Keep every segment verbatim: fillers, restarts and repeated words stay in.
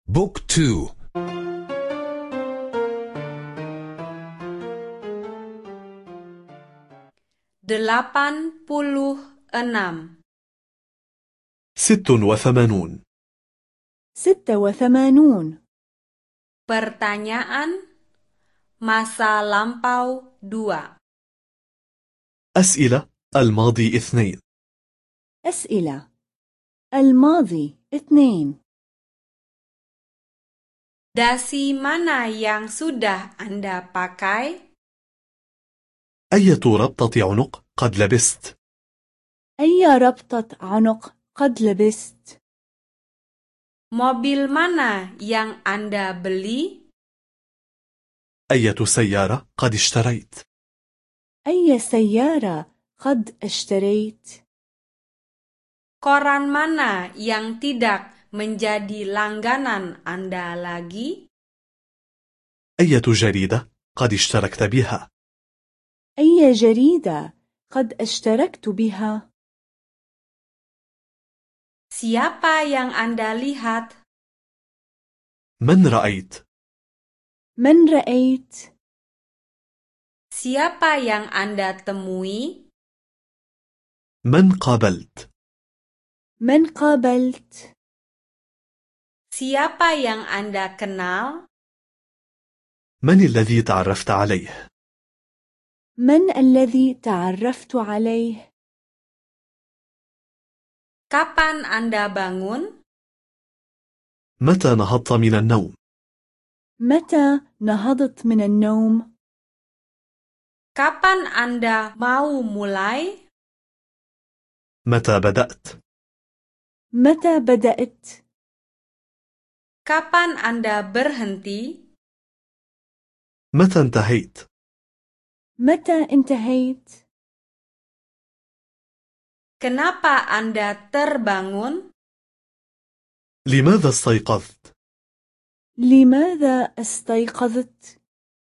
بوك تو. Delapan puluh enam. ست وثمانون. ستة وثمانون. Pertanyaan masa lampau dua. أسئلة الماضي اثنين. أسئلة الماضي اثنين. Dasi mana yang sudah Anda pakai? أية ربطة عنق قد لبست؟ أي ربطة عنق قد لبست؟ Mobil mana yang Anda beli? أية سيارة قد اشتريت؟ أي سيارة قد اشتريت؟ Koran mana yang tidak menjadi langganan Anda lagi? أية جريدة قد اشتركت بها؟ أي جريدة قد اشتركت بها؟ Siapa yang Anda lihat? من رأيت؟ من رأيت؟ Siapa yang Anda temui? من قابلت؟ من قابلت؟ Siapa yang Anda kenal? من الذي تعرفت عليه؟ من الذي تعرفت عليه؟ Kapan Anda bangun? متى نهضت من النوم؟ متى نهضت من النوم؟ Kapan Anda mau mulai? متى بدأت؟ متى بدأت؟ Kapan Anda berhenti? متى انتهيت؟ متى انتهيت؟ Kenapa Anda terbangun? لماذا استيقظت؟ لماذا استيقظت؟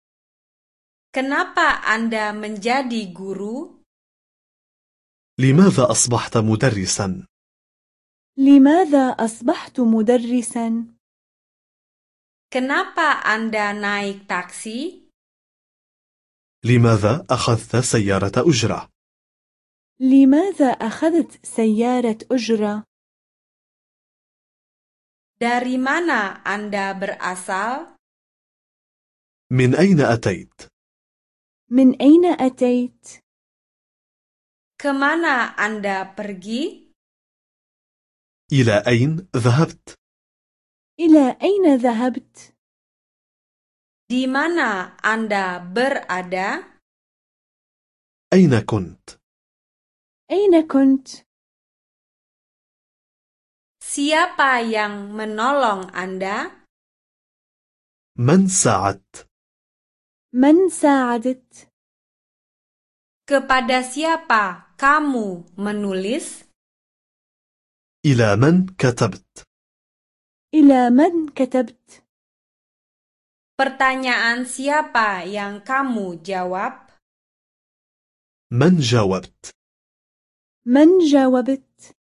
Kenapa Anda menjadi guru? لماذا أصبحت مدرسا؟ لماذا أصبحت مدرسا؟ Kenapa Anda naik taksi? لماذا أخذت سيارة أجرة؟ لماذا أخذت سيارة أجرة؟ Dari mana Anda berasal? من أين أتيت؟ من أين أتيت؟ Kemana Anda pergi? إلى أين ذهبت؟ إلى أين ذهبت؟ Di mana Anda berada? أين كنت؟ أين كنت؟ Siapa yang menolong Anda? من ساعدت؟ من ساعدت؟ Kepada siapa kamu menulis? إلى من كتبت؟ إلى من كتبت؟ Pertanyaan siapa yang kamu jawab? من جاوبت؟ من جاوبت؟